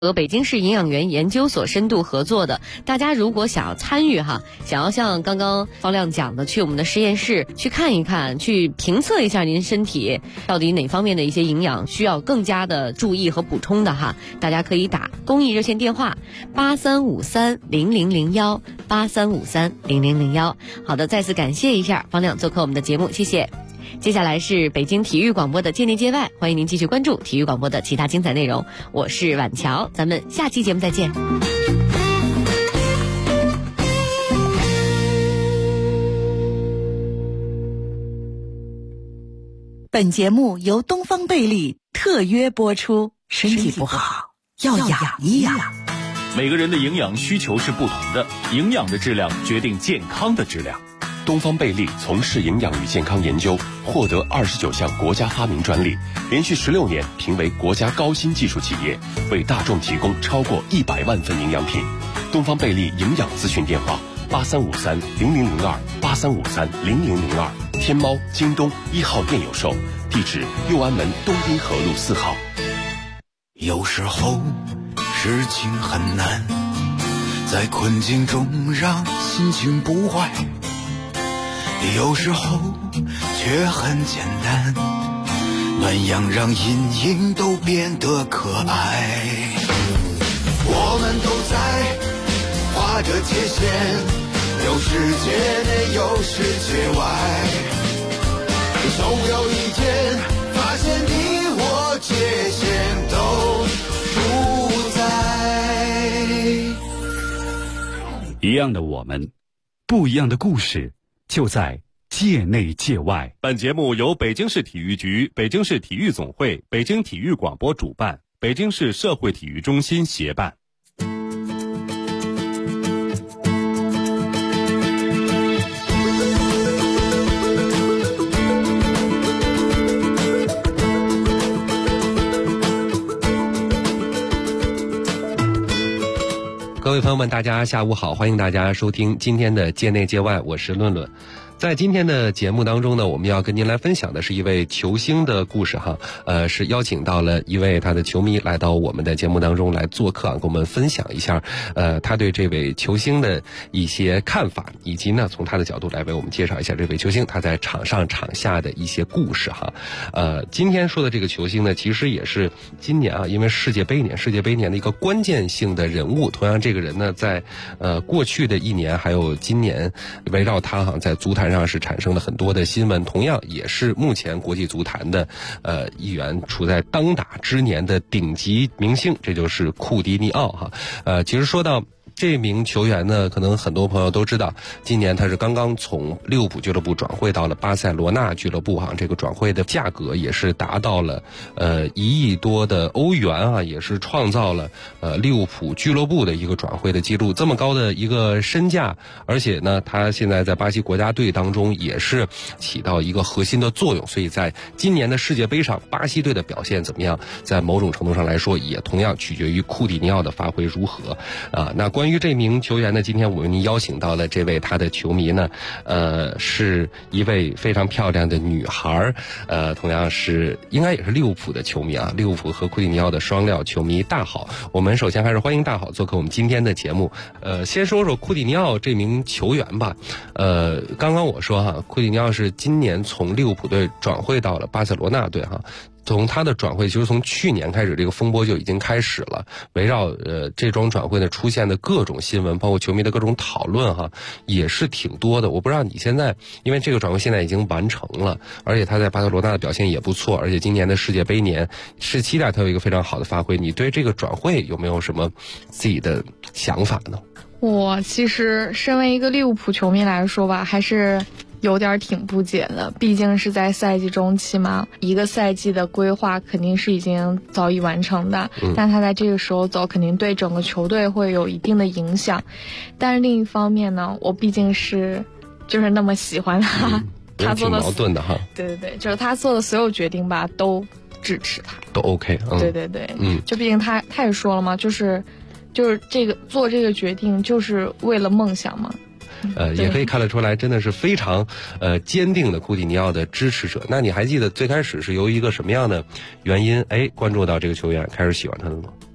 和北京市营养园研究所深度合作的。大家如果想要参与想要像刚刚方亮讲的，去我们的实验室去看一看，去评测一下您身体到底哪方面的一些营养需要更加的注意和补充的大家可以打公益热线电话83530001，83530001。好的，再次感谢一下方亮做客我们的节目，谢谢。接下来是北京体育广播的界内界外，欢迎您继续关注体育广播的其他精彩内容。我是婉乔，咱们下期节目再见。 本节目由东方贝利特约播出，身体不好要养一养。 每个人的营养需求是不同的，营养的质量决定健康的质量。 东方贝利从事营养与健康研究，获得29项国家发明专利，连续16年评为国家高新技术企业，为大众提供超过100万份营养品。东方贝利营养咨询电话83530002，83530002，天猫、京东1号店有售，地址右安门东滨河路4号。 有时候事情很难，在困境中让心情不坏，有时候却很简单，暖阳让阴影都变得可爱。我们都在划着界限，有世界内有世界外，总有一天发现你我界限都不在。 一样的我们，不一样的故事，就在界内界外。 本节目由北京市体育局、北京市体育总会、北京体育广播主办，北京市社会体育中心协办。 各位朋友们，大家下午好，欢迎大家收听今天的界内界外，我是论论。在今天的节目当中呢，我们要跟您来分享的是一位球星的故事是邀请到了一位他的球迷来到我们的节目当中来做客跟我们分享一下他对这位球星的一些看法，以及呢从他的角度来为我们介绍一下这位球星他在场上场下的一些故事今天说的这个球星呢，其实也是今年因为世界杯年的一个关键性的人物。同样这个人呢，在过去的一年还有今年，围绕他在足坛上是产生了很多的新闻，同样也是目前国际足坛的一员，处在当打之年的顶级明星，这就是库蒂尼奥其实说到这名球员呢，可能很多朋友都知道，今年他是刚刚从利物浦俱乐部转会到了巴塞罗那俱乐部这个转会的价格也是达到了1亿多的欧元也是创造了利物浦俱乐部的一个转会的记录。这么高的一个身价，而且呢他现在在巴西国家队当中也是起到一个核心的作用，所以在今年的世界杯上，巴西队的表现怎么样，在某种程度上来说也同样取决于库蒂尼奥的发挥如何那关于这名球员呢，今天我为您邀请到了这位他的球迷呢是一位非常漂亮的女孩同样是应该也是利物浦的球迷利物浦和库蒂尼奥的双料球迷大好。我们首先还是欢迎大好做客我们今天的节目先说说库蒂尼奥这名球员吧刚刚我说库蒂尼奥是今年从利物浦队转会到了巴塞罗那队从他的转会，其实从去年开始，这个风波就已经开始了。围绕这桩转会呢出现的各种新闻，包括球迷的各种讨论也是挺多的。我不知道你现在，因为这个转会现在已经完成了，而且他在巴塞罗那的表现也不错，而且今年的世界杯年是期待他有一个非常好的发挥。你对这个转会有没有什么自己的想法呢？ 我其实身为一个利物浦球迷来说吧，还是有点挺不解的，毕竟是在赛季中期嘛，一个赛季的规划肯定是已经早已完成的，但他在这个时候走肯定对整个球队会有一定的影响。但是另一方面呢，我毕竟是就是那么喜欢他，他做的挺矛盾的对，就是他做的所有决定吧都支持他， 都 OK 对，就毕竟他也说了嘛，就是这个做这个决定就是为了梦想嘛。 也可以看得出来，真的是非常坚定的库蒂尼奥的支持者。那你还记得最开始是由一个什么样的原因关注到这个球员，开始喜欢他的吗？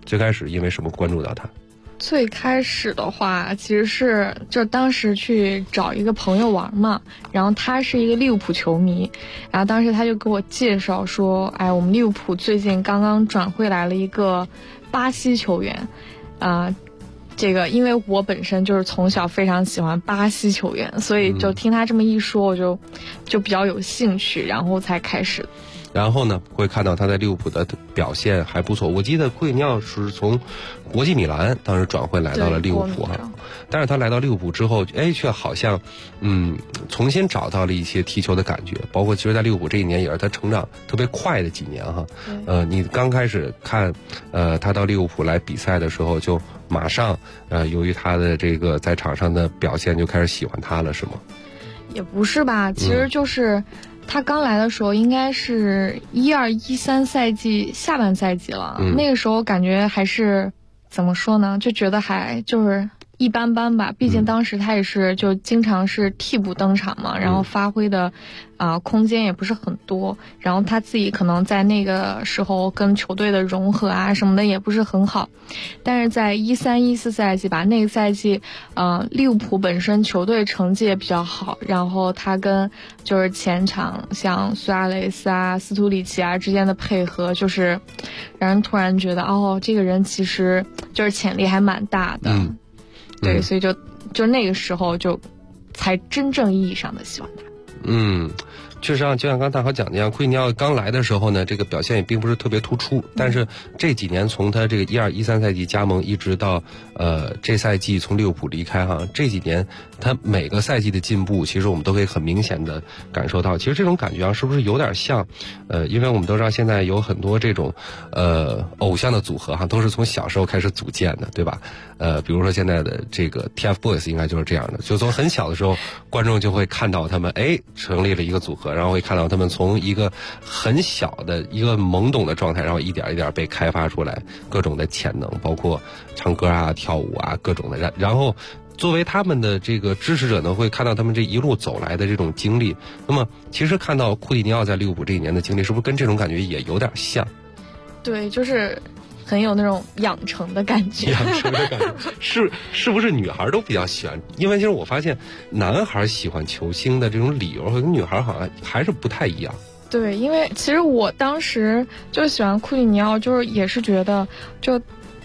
最开始因为什么关注到他？ 最开始的话，其实是就当时去找一个朋友玩嘛，然后他是一个利物浦球迷，然后当时他就给我介绍说，哎，我们利物浦最近刚刚转会来了一个巴西球员，这个因为我本身就是从小非常喜欢巴西球员，所以就听他这么一说，我就比较有兴趣，然后才开始。 然后呢，会看到他在利物浦的表现还不错。我记得库蒂尼奥是从国际米兰当时转会来到了利物浦哈，但是他来到利物浦之后，却好像重新找到了一些踢球的感觉。包括其实，在利物浦这一年也是他成长特别快的几年哈。你刚开始看他到利物浦来比赛的时候，就马上由于他的这个在场上的表现，就开始喜欢他了，是吗？ 也不是吧，其实就是他刚来的时候应该是12-13赛季下半赛季了，那个时候感觉还是怎么说呢，就觉得还就是一般般吧，毕竟当时他也是就经常是替补登场嘛，然后发挥的空间也不是很多，然后他自己可能在那个时候跟球队的融合啊什么的也不是很好，但是在13-14赛季吧，那个赛季利物浦本身球队成绩也比较好，然后他跟就是前场像苏亚雷斯啊、斯图里奇啊之间的配合，就是让人突然觉得这个人其实就是潜力还蛮大的。对，所以就那个时候就才真正意义上的喜欢他。确实就像刚大豪讲的一样，库蒂尼奥刚来的时候呢，这个表现也并不是特别突出，但是这几年从他这个12-13赛季加盟一直到这赛季从利物浦离开哈，这几年他每个赛季的进步，其实我们都可以很明显的感受到。其实这种感觉是不是有点像因为我们都知道现在有很多这种偶像的组合哈，都是从小时候开始组建的，对吧？比如说现在的这个 TFBOYS 应该就是这样的，就从很小的时候，观众就会看到他们成立了一个组合，然后会看到他们从一个很小的一个懵懂的状态，然后一点一点被开发出来各种的潜能，包括唱歌啊、跳舞啊各种的。然后作为他们的这个支持者呢，会看到他们这一路走来的这种经历。那么其实看到库蒂尼奥在利物浦这一年的经历，是不是跟这种感觉也有点像？ 对，就是很有那种养成的感觉。 养成的感觉是不是女孩都比较喜欢？因为其实我发现男孩喜欢球星的这种理由和女孩好像还是不太一样。 对，因为其实我当时就喜欢库蒂尼奥，就是也是觉得就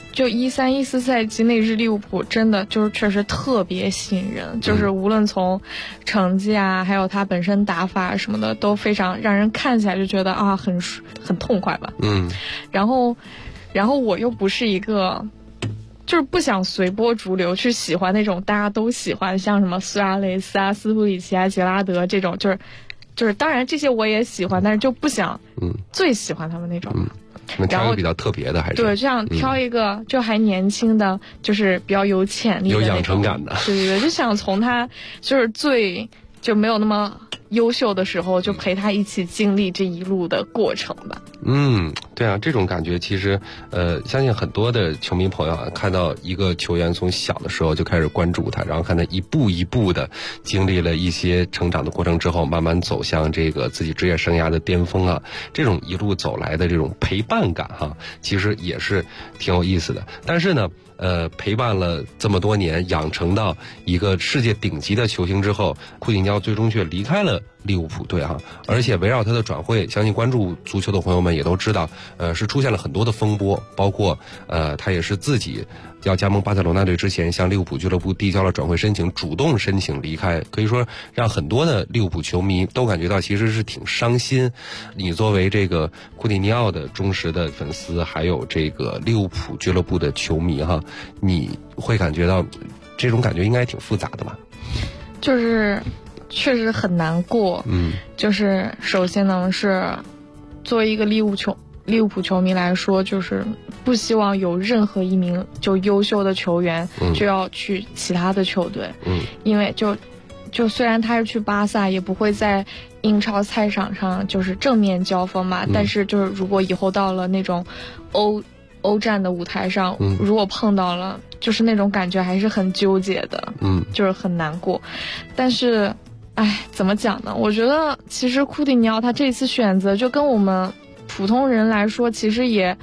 13-14赛季那支利物浦真的就是确实特别吸引人，就是无论从成绩啊，还有他本身打法什么的，都非常让人看起来就觉得很痛快吧。然后我又不是一个就是不想随波逐流去喜欢那种大家都喜欢，像什么苏亚雷斯啊、斯图里奇啊、杰拉德这种，就是当然这些我也喜欢，但是就不想最喜欢他们那种。 那挑一个比较特别的还是对，这样挑一个就还年轻的，就是比较有潜力的、 有养成感的。 对，就想从他就是最就没有那么优秀的时候，就陪他一起经历这一路的过程吧。 对啊，这种感觉其实相信很多的球迷朋友看到一个球员从小的时候就开始关注他，然后看他一步一步的经历了一些成长的过程之后，慢慢走向这个自己职业生涯的巅峰这种一路走来的这种陪伴感其实也是挺有意思的。但是呢陪伴了这么多年，养成到一个世界顶级的球星之后，库蒂尼奥最终却离开了利物浦队而且围绕他的转会，相信关注足球的朋友们也都知道，是出现了很多的风波，包括他也是自己要加盟巴塞罗那队之前向利物浦俱乐部递交了转会申请，主动申请离开，可以说让很多的利物浦球迷都感觉到其实是挺伤心。你作为这个库蒂尼奥的忠实的粉丝，还有这个利物浦俱乐部的球迷你会感觉到这种感觉应该挺复杂的吧？ 就是确实很难过。就是首先呢是作为一个利物浦球迷来说，就是不希望有任何一名就优秀的球员就要去其他的球队。因为就虽然他是去巴萨，也不会在英超赛场上就是正面交锋嘛，但是就是如果以后到了那种欧战的舞台上，如果碰到了，就是那种感觉还是很纠结的。就是很难过。但是怎么讲呢，我觉得其实库蒂尼奥他这次选择就跟我们普通人来说其实也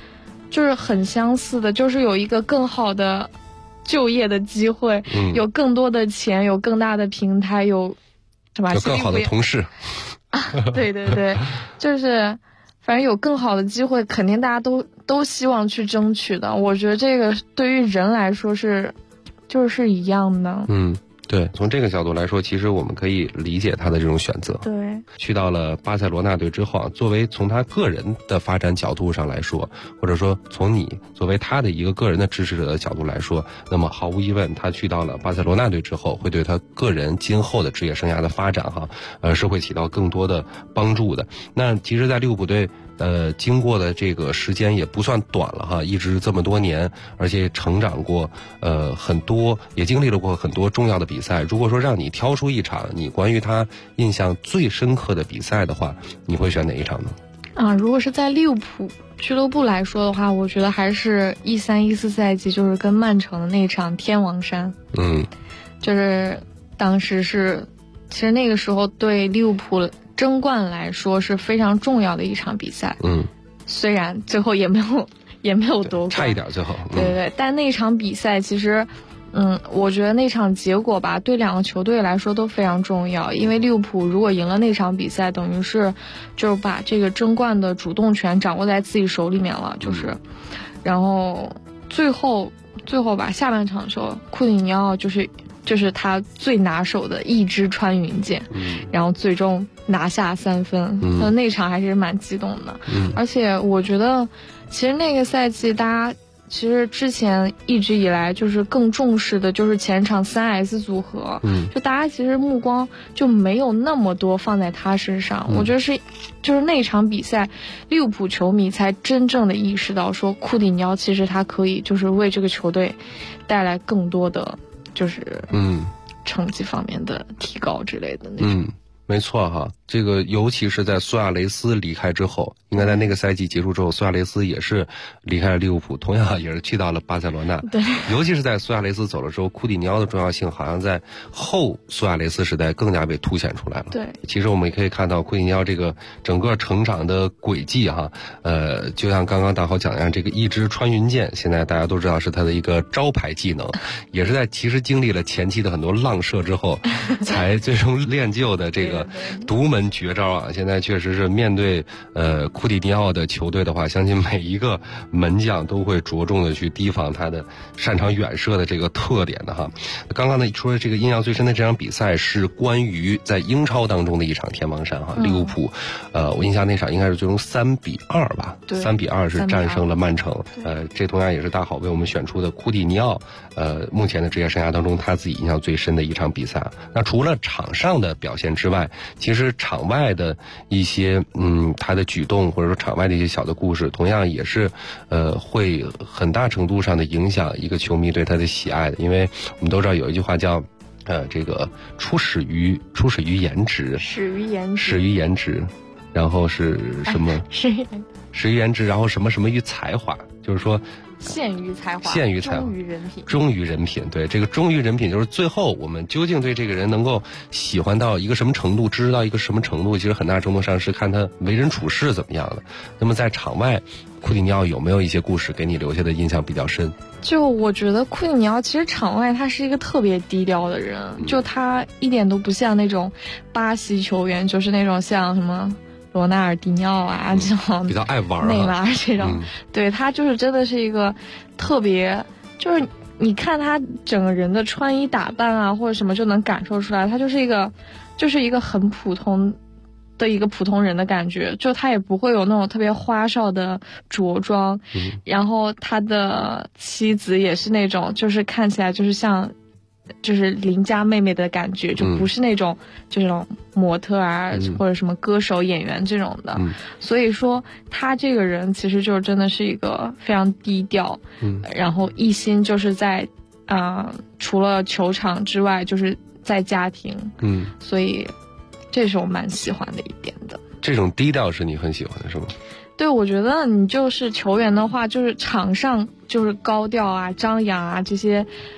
就是很相似的，就是有一个更好的就业的机会，有更多的钱，有更大的平台，有是吧？ 有更好的同事。 对对对，就是反正有更好的机会，肯定大家都希望去争取的。我觉得这个对于人来说就是一样的。 对，从这个角度来说，其实我们可以理解他的这种选择。 对， 去到了巴塞罗那队之后啊，作为从他个人的发展角度上来说，或者说从你作为他的一个个人的支持者的角度来说，那么毫无疑问，他去到了巴塞罗那队之后，会对他个人今后的职业生涯的发展是会起到更多的帮助的。那其实，在利物浦队经过的这个时间也不算短了一直这么多年，而且成长过很多，也经历了过很多重要的比赛。如果说让你挑出一场你关于他印象最深刻的比赛的话，你会选哪一场呢？ 如果是在利物浦俱乐部来说的话，我觉得还是13-14赛季，就是跟曼城的那场天王山。就是当时其实那个时候对利物浦争冠来说是非常重要的一场比赛。虽然最后也没有夺冠， 差一点最后。 对，但那场比赛其实我觉得那场结果吧，对两个球队来说都非常重要。因为利物浦如果赢了那场比赛，等于是就是把这个争冠的主动权掌握在自己手里面了，然后最后吧，下半场的时候，库蒂尼奥就是他最拿手的一支穿云箭，然后最终拿下3分，那场还是蛮激动的。而且我觉得，其实那个赛季大家其实之前一直以来就是更重视的就是前场3S 组合，就大家其实目光就没有那么多放在他身上。我觉得就是那场比赛，利物浦球迷才真正的意识到说，库蒂尼奥其实他可以就是为这个球队带来更多的就是成绩方面的提高之类的那种。 没错这个尤其是在苏亚雷斯离开之后，应该在那个赛季结束之后，苏亚雷斯也是离开了利物浦，同样也是去到了巴塞罗那。 对， 尤其是在苏亚雷斯走了之后，库蒂尼奥的重要性好像在后苏亚雷斯时代更加被凸显出来了。 对， 其实我们也可以看到库蒂尼奥这个整个成长的轨迹就像刚刚大豪讲一样，这个一支穿云箭，现在大家都知道是他的一个招牌技能，也是在其实经历了前期的很多浪射之后，才最终练就的这个独门绝招现在确实是面对库蒂尼奥的球队的话，相信每一个门将都会着重的去提防他的擅长远射的这个特点的刚刚呢说的这个印象最深的这场比赛是关于在英超当中的一场天王山利物浦我印象那场应该是最终3-2吧，3-2是战胜了曼城。这同样也是大好为我们选出的库蒂尼奥目前的职业生涯当中他自己印象最深的一场比赛。那除了场上的表现之外，其实场外的一些他的举动或者说场外的一些小的故事，同样也是会很大程度上的影响一个球迷对他的喜爱的。因为我们都知道有一句话叫这个初始于颜值，始于颜值，然后是什么？始于颜值，然后什么什么于才华，就是说限于才华， 忠于人品。对，这个忠于人品就是最后我们究竟对这个人能够喜欢到一个什么程度，支持到一个什么程度，其实很大程度上是看他为人处事怎么样的。那么在场外，库蒂尼奥有没有一些故事给你留下的印象比较深？ 就我觉得库蒂尼奥其实场外他是一个特别低调的人，就他一点都不像那种巴西球员，就是那种像什么罗纳尔迪尼奥这种比较爱玩内马尔这种，对，他就是真的是一个特别，就是你看他整个人的穿衣打扮或者什么就能感受出来，他就是一个很普通的一个普通人的感觉，就他也不会有那种特别花哨的着装，然后他的妻子也是那种就是看起来就是像就是邻家妹妹的感觉，就不是那种这种模特或者什么歌手演员这种的，所以说他这个人其实就真的是一个非常低调，然后一心就是在除了球场之外就是在家庭，所以这是我蛮喜欢的一点的。 这种低调是你很喜欢的是吗？ 对，我觉得你就是球员的话，就是场上就是高调张扬这些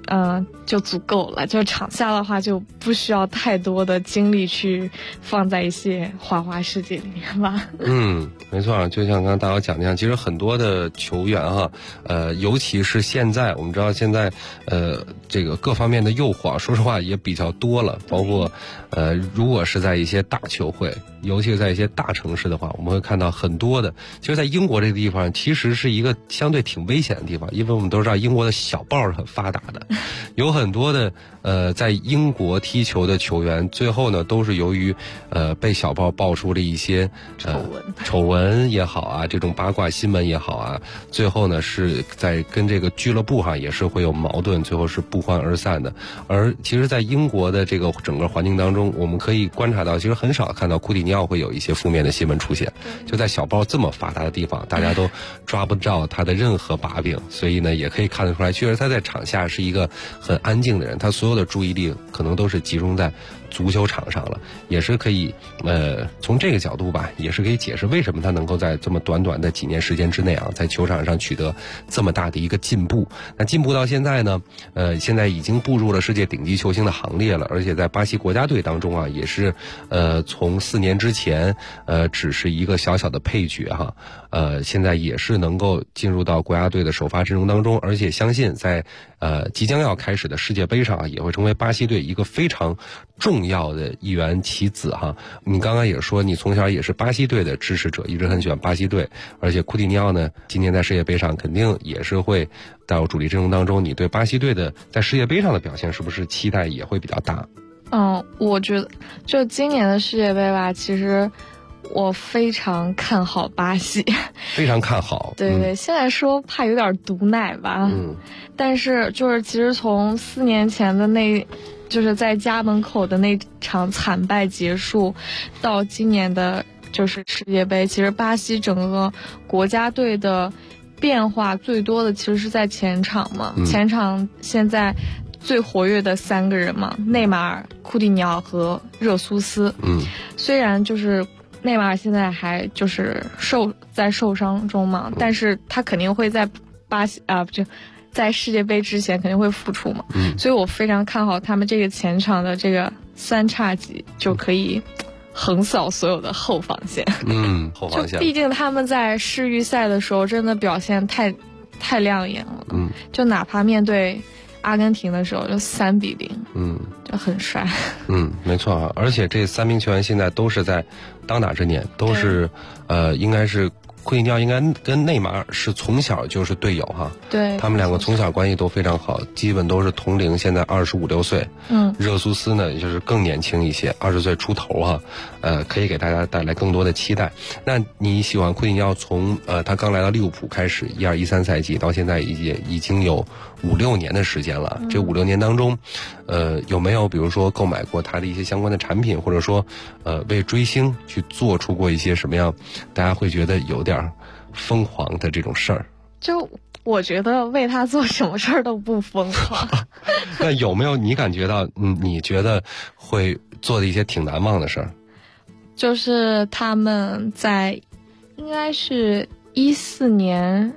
就足够了。就场下的话，就不需要太多的精力去放在一些花花世界里面吧。 没错，就像刚刚大家讲的样，其实很多的球员哈，尤其是现在，我们知道现在这个各方面的诱惑，说实话也比较多了，包括如果是在一些大球会，尤其是在一些大城市的话，我们会看到很多的。其实，在英国这个地方，其实是一个相对挺危险的地方，因为我们都知道英国的小报是很发达的，有很多的在英国踢球的球员，最后呢都是由于被小报爆出了一些丑闻也好啊，这种八卦新闻也好啊，最后呢是在跟这个俱乐部哈也是会有矛盾，最后是不欢而散的。而其实，在英国的这个整个环境当中，我们可以观察到，其实很少看到库蒂尼奥会有一些负面的新闻出现。就在小报这么发达的地方，大家都抓不着他的任何把柄，所以呢，也可以看得出来，确实他在场下是一个很安静的人，他所有的注意力可能都是集中在足球场上了，也是可以从这个角度吧，也是可以解释为什么他能够在这么短短的几年时间之内啊，在球场上取得这么大的一个进步。那进步到现在呢，现在已经步入了世界顶级球星的行列了，而且在巴西国家队当中啊，也是从4年之前只是一个小小的配角哈，现在也是能够进入到国家队的首发阵容当中，而且相信在即将要开始的世界杯上啊，也会成为巴西队一个非常重要的一员棋子哈。你刚刚也说你从小也是巴西队的支持者，一直很喜欢巴西队，而且库蒂尼奥呢今年在世界杯上肯定也是会带入主力阵容当中，你对巴西队的在世界杯上的表现是不是期待也会比较大？ 我觉得就今年的世界杯吧，其实我非常看好巴西， 非常看好。 对，现在说怕有点毒奶吧，但是就是其实从4年前的就是在家门口的那场惨败结束，到今年的就是世界杯，其实巴西整个国家队的变化最多的其实是在前场嘛，前场现在最活跃的3个人嘛，内马尔、库蒂尼奥和热苏斯。虽然就是内马尔现在还就是受伤中嘛，但是他肯定会在在世界杯之前肯定会复出嘛，所以我非常看好他们这个前场的这个3叉戟就可以横扫所有的后防线。后防线，就毕竟他们在世预赛的时候真的表现太亮眼了，就哪怕面对阿根廷的时候就3-0，就很帅。 没错啊，而且这3名球员现在都是在当打之年，都是应该是库蒂尼奥应该跟内马尔是从小就是队友哈， 对， 他们两个从小关系都非常好，基本都是同龄，现在25、26岁。热苏斯呢，也就是更年轻一些，20岁出头哈，可以给大家带来更多的期待。那你喜欢库蒂尼奥从他刚来到利物浦开始12-13赛季到现在已经有5、6年的时间了，这5、6年当中，有没有比如说购买过他的一些相关的产品，或者说为追星去做出过一些什么样大家会觉得有点疯狂的这种事儿？ 就我觉得为他做什么事儿都不疯狂。 那有没有你感觉到你觉得会做的一些挺难忘的事儿？ 就是他们在应该是14年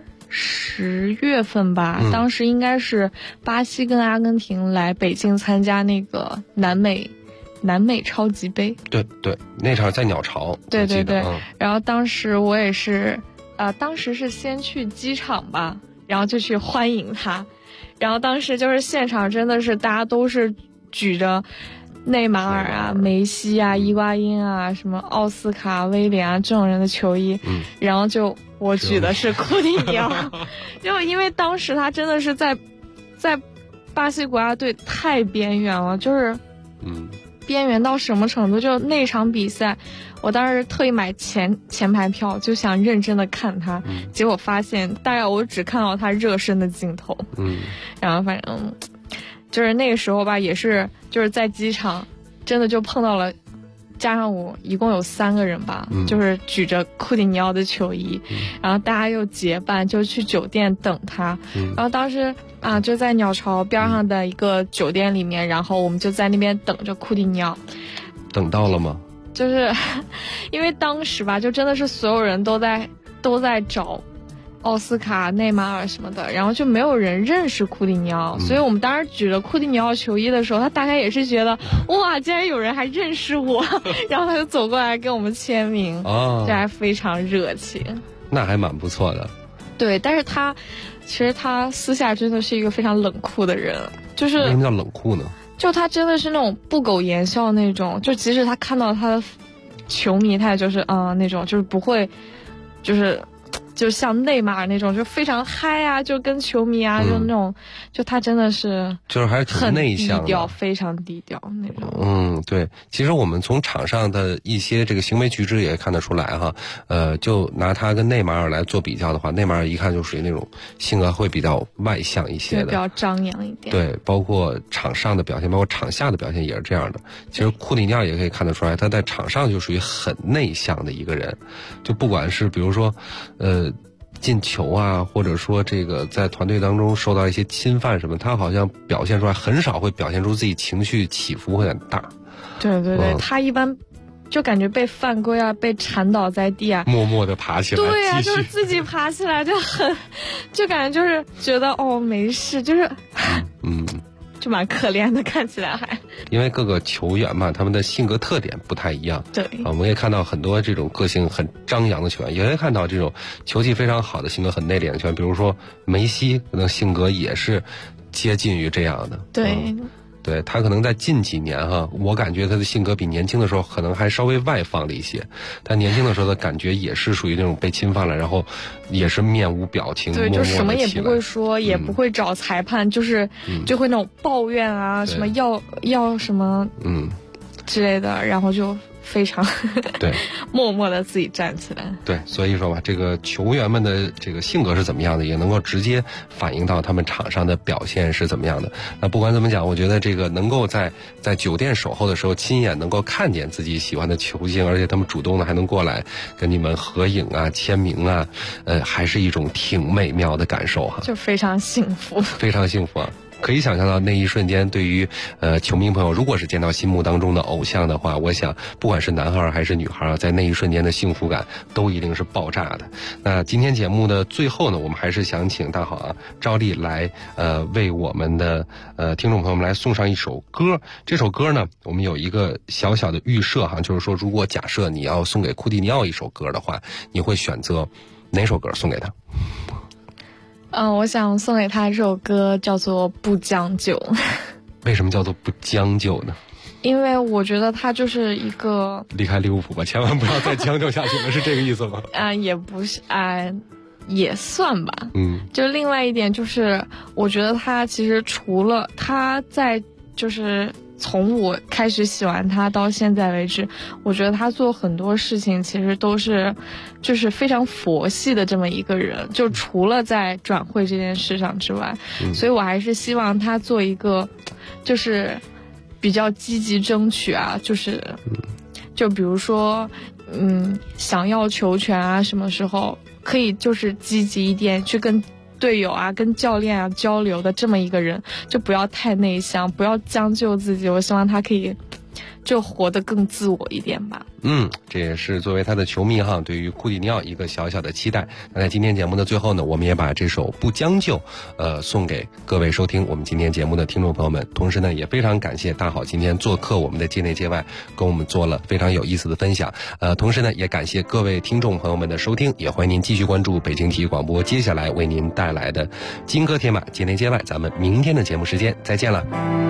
10月份吧，当时应该是巴西跟阿根廷来北京参加那个南美超级杯。对， 那场在鸟巢。 对，然后当时我也是当时是先去机场吧，然后就去欢迎他，然后当时就是现场真的是大家都是举着内马尔啊、梅西啊、伊瓜因啊、什么奥斯卡、威廉啊这种人的球衣，然后就我举的是库蒂尼奥，就因为当时他真的是在巴西国家队太边缘了，就是边缘到什么程度？就那场比赛，我当时特意买前排票，就想认真的看他，结果发现大概我只看到他热身的镜头，然后反正就是那个时候吧，也是就是在机场，真的就碰到了。加上我一共有3个人吧，就是举着库蒂尼奥的球衣，然后大家又结伴就去酒店等他，然后当时就在鸟巢边上的一个酒店里面，然后我们就在那边等着库蒂尼奥。 等到了吗？就是因为当时吧，就真的是所有人都在找奥斯卡、内马尔什么的，然后就没有人认识库蒂尼奥，所以我们当时举了库蒂尼奥球衣的时候，他大概也是觉得哇，竟然有人还认识我，然后他就走过来跟我们签名，这还非常热情， 那还蛮不错的。 对，但是其实他私下真的是一个非常冷酷的人，就是为什么叫冷酷呢？ 就他真的是那种不苟言笑那种，就即使他看到他的球迷，他也就是那种就是不会，就像内马尔那种就非常嗨啊，就跟球迷啊，就那种，就他真的是就是还是挺内向的， 低调，非常低调那种。 对，其实我们从场上的一些这个行为举止也看得出来哈，就拿他跟内马尔来做比较的话，内马尔一看就属于那种性格会比较外向一些的， 比较张扬一点。 对，包括场上的表现，包括场下的表现也是这样的。其实库蒂尼奥也可以看得出来，他在场上就属于很内向的一个人，就不管是比如说，进球啊，或者说这个在团队当中受到一些侵犯什么，他好像表现出来很少会表现出自己情绪起伏会很大。 对对对，他一般就感觉被犯规啊，被缠倒在地啊， 默默的爬起来。 对啊，就是自己爬起来就感觉就是觉得没事，就是就蛮可怜的，看起来还。 因为各个球员嘛，他们的性格特点不太一样。 对， 我们也看到很多这种个性很张扬的球员，也会看到这种球技非常好的、性格很内敛的球员，比如说梅西，可能性格也是接近于这样的。 对。 对，他可能在近几年哈，我感觉他的性格比年轻的时候可能还稍微外放了一些。他年轻的时候的感觉也是属于那种被侵犯了，然后也是面无表情， 对， 默默就什么也不会说，也不会找裁判，就是就会那种抱怨啊，什么要什么之类的，然后就非常对默默的自己站起来。 对，所以说吧，这个球员们的这个性格是怎么样的，也能够直接反映到他们场上的表现是怎么样的。那不管怎么讲，我觉得这个能够在酒店守候的时候亲眼能够看见自己喜欢的球星，而且他们主动的还能过来跟你们合影啊、签名啊，还是一种挺美妙的感受哈， 就非常幸福， 非常幸福啊。可以想象到那一瞬间，对于球迷朋友，如果是见到心目当中的偶像的话，我想不管是男孩还是女孩，在那一瞬间的幸福感都一定是爆炸的。那今天节目的最后呢，我们还是想请大好啊照例来为我们的听众朋友们来送上一首歌。这首歌呢，我们有一个小小的预设哈，就是说如果假设你要送给库蒂尼奥一首歌的话，你会选择哪首歌送给他？ 我想送给他这首歌叫做《不将就》。 为什么叫做不将就呢？ 因为我觉得他就是一个离开利物浦吧，千万不要再将就下去了，是这个意思吗？ 也不是也算吧。就另外一点就是，我觉得他其实除了他在就是从我开始喜欢他到现在为止，我觉得他做很多事情其实都是就是非常佛系的这么一个人，就除了在转会这件事上之外，所以我还是希望他做一个就是比较积极争取啊，就比如说想要球权啊，什么时候可以就是积极一点去跟队友啊跟教练啊交流的这么一个人，就不要太内向，不要将就自己，我希望他可以就活得更自我一点吧。 这也是作为他的球迷哈，对于库蒂尼奥一个小小的期待。那在今天节目的最后呢，我们也把这首《不将就》送给各位收听我们今天节目的听众朋友们。同时呢，也非常感谢大好今天做客我们的界内界外，跟我们做了非常有意思的分享。同时呢，也感谢各位听众朋友们的收听，也欢迎您继续关注北京体育广播接下来为您带来的金戈铁马界内界外。咱们明天的节目时间再见了。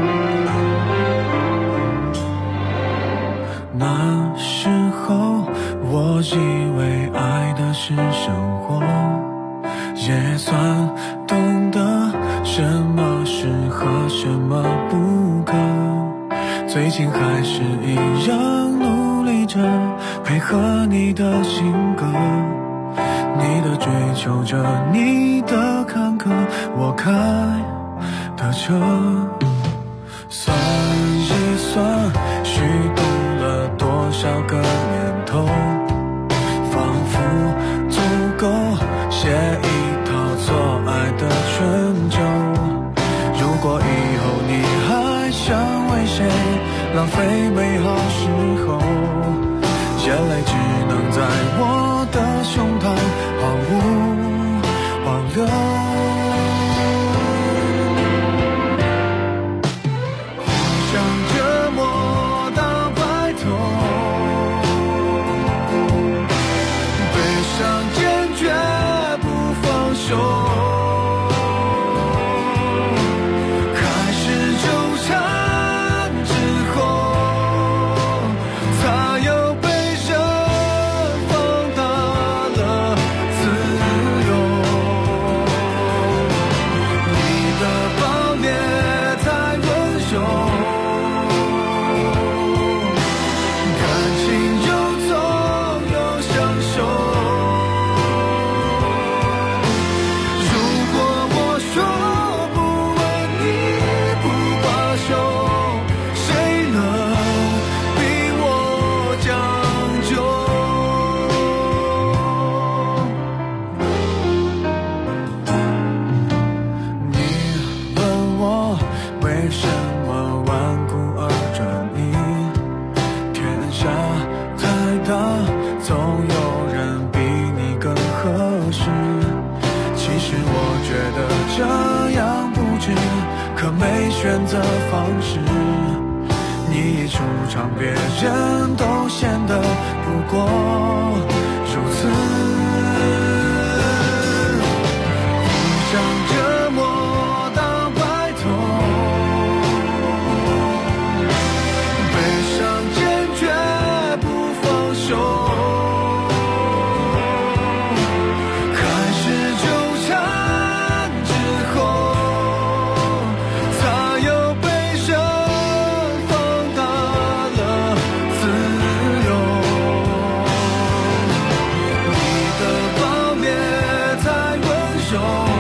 那时候我以为爱的是生活，也算懂得什么适合什么不可，最近还是一样努力着配合你的性格，你的追求着你的坎坷，我开的车算一算虚度了多少个年头，仿佛足够写一套做爱的春秋。如果以后你还想为谁浪费美好时候，眼泪只能在我的胸膛荒芜， 为什么顽固而专一？天下太大，总有人比你更合适。其实我觉得这样不值，可没选择方式。你一出场，别人都显得不过如此。互相折磨到白头，悲伤坚决不放手，开始纠缠之后，才有悲伤放大了自由。你的暴烈太温柔，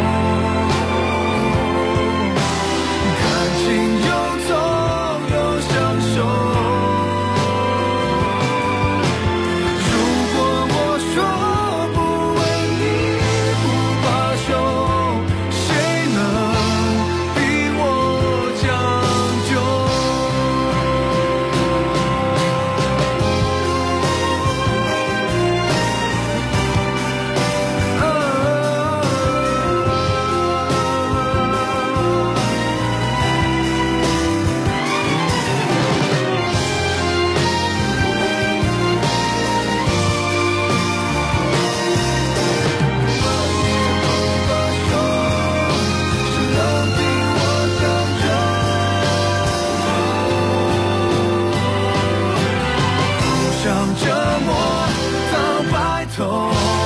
折磨到白头，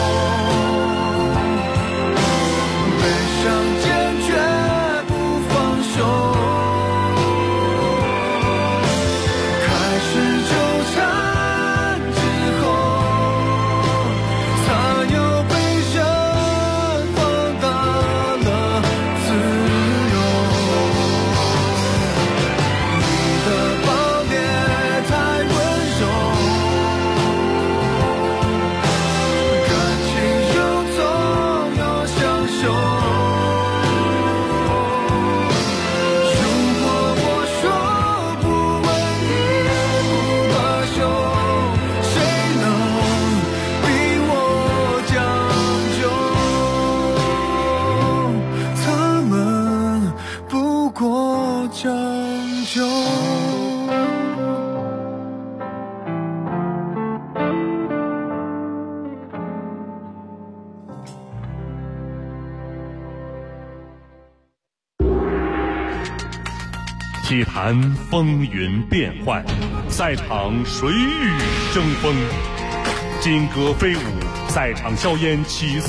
悲伤坚决不放手，开始纠缠之后，才有悲伤放大了自由。你的暴烈太温柔，将就。 体坛风云变幻，赛场谁与争锋？金戈飞舞，赛场硝烟起。